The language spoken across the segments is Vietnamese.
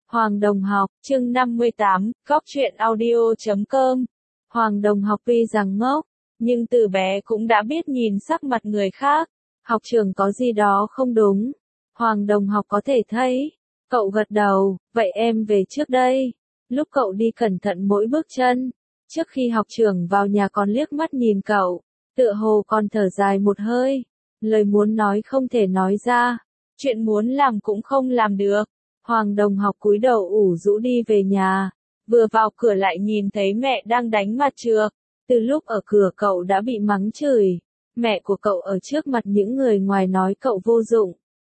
Hoàng Đồng Học, chương 58, Góc truyện audio.com. Hoàng Đồng Học tuy rằng ngốc, nhưng từ bé cũng đã biết nhìn sắc mặt người khác. Học trường có gì đó không đúng. Hoàng Đồng Học có thể thấy. Cậu gật đầu, vậy em về trước đây. Lúc cậu đi cẩn thận mỗi bước chân. Trước khi học trưởng vào nhà còn liếc mắt nhìn cậu. Tựa hồ còn thở dài một hơi. Lời muốn nói không thể nói ra. Chuyện muốn làm cũng không làm được. Hoàng Đồng Học cúi đầu ủ rũ đi về nhà. Vừa vào cửa lại nhìn thấy mẹ đang đánh mặt trược. Từ lúc ở cửa cậu đã bị mắng chửi. Mẹ của cậu ở trước mặt những người ngoài nói cậu vô dụng.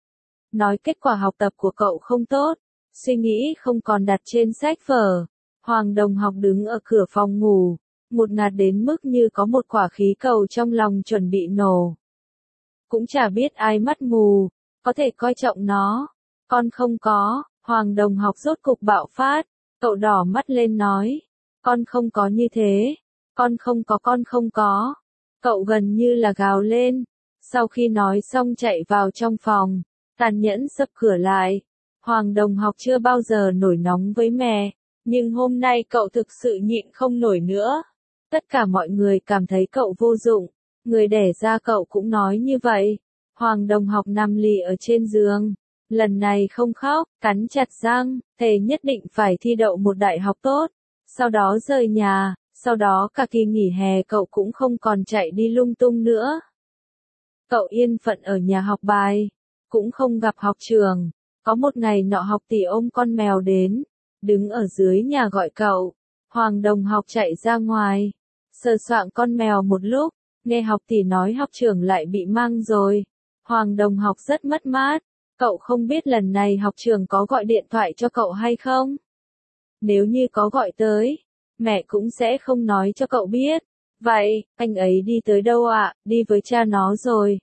Nói kết quả học tập của cậu không tốt. Suy nghĩ không còn đặt trên sách vở. Hoàng Đồng Học đứng ở cửa phòng ngủ. Một ngạt đến mức như có một quả khí cầu trong lòng chuẩn bị nổ. Cũng chả biết ai mắt mù. Có thể coi trọng nó. Con không có. Hoàng Đồng Học rốt cục bạo phát. Cậu đỏ mắt lên nói. Con không có như thế. Con không có. Cậu gần như là gào lên. Sau khi nói xong chạy vào trong phòng. Tàn nhẫn sập cửa lại. Hoàng Đồng Học chưa bao giờ nổi nóng với mẹ. Nhưng hôm nay cậu thực sự nhịn không nổi nữa. Tất cả mọi người cảm thấy cậu vô dụng. Người đẻ ra cậu cũng nói như vậy. Hoàng Đồng Học nằm lì ở trên giường. Lần này không khóc, cắn chặt răng, thề nhất định phải thi đậu một đại học tốt. Sau đó rời nhà, sau đó cả kỳ nghỉ hè cậu cũng không còn chạy đi lung tung nữa. Cậu yên phận ở nhà học bài, cũng không gặp học trường. Có một ngày nọ học tỷ ôm con mèo đến, đứng ở dưới nhà gọi cậu. Hoàng Đồng Học chạy ra ngoài, sờ soạng con mèo một lúc, nghe học tỷ nói học trưởng lại bị mang rồi. Hoàng Đồng Học rất mất mát. Cậu không biết lần này học trường có gọi điện thoại cho cậu hay không? Nếu như có gọi tới, mẹ cũng sẽ không nói cho cậu biết. Vậy, anh ấy đi tới đâu ạ? Đi với cha nó rồi.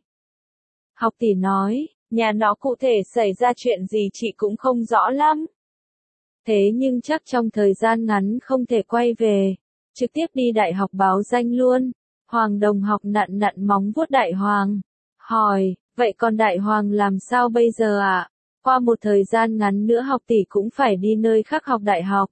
Học tỷ nói, nhà nó cụ thể xảy ra chuyện gì chị cũng không rõ lắm. Thế nhưng chắc trong thời gian ngắn không thể quay về. Trực tiếp đi đại học báo danh luôn. Hoàng Đồng Học nặn nặn móng vuốt Đại Hoàng. Hỏi, vậy còn Đại Hoàng làm sao bây giờ ạ? Qua một thời gian ngắn nữa học tỷ cũng phải đi nơi khác học đại học.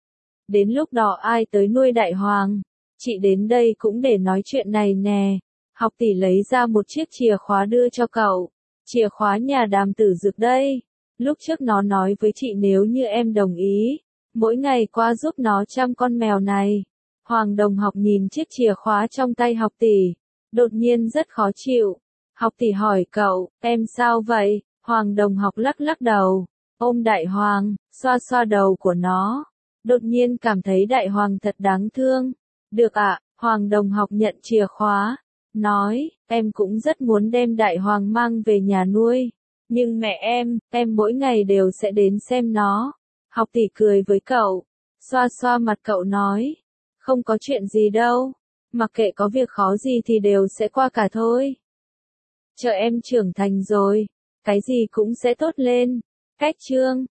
Đến lúc đó ai tới nuôi Đại Hoàng? Chị đến đây cũng để nói chuyện này nè. Học tỷ lấy ra một chiếc chìa khóa đưa cho cậu. Chìa khóa nhà Đàm Tử Dực đây. Lúc trước nó nói với chị nếu như em đồng ý, mỗi ngày qua giúp nó chăm con mèo này. Hoàng Đồng Học nhìn chiếc chìa khóa trong tay học tỷ. Đột nhiên rất khó chịu. Học tỷ hỏi cậu, em sao vậy? Hoàng Đồng Học lắc lắc đầu, ôm Đại Hoàng, xoa xoa đầu của nó. Đột nhiên cảm thấy Đại Hoàng thật đáng thương. Được ạ, Hoàng Đồng Học nhận chìa khóa, nói, em cũng rất muốn đem Đại Hoàng mang về nhà nuôi. Nhưng mẹ em mỗi ngày đều sẽ đến xem nó. Học tỷ cười với cậu, xoa xoa mặt cậu nói, không có chuyện gì đâu. Mặc kệ có việc khó gì thì đều sẽ qua cả thôi. Chờ em trưởng thành rồi, cái gì cũng sẽ tốt lên. Cách chương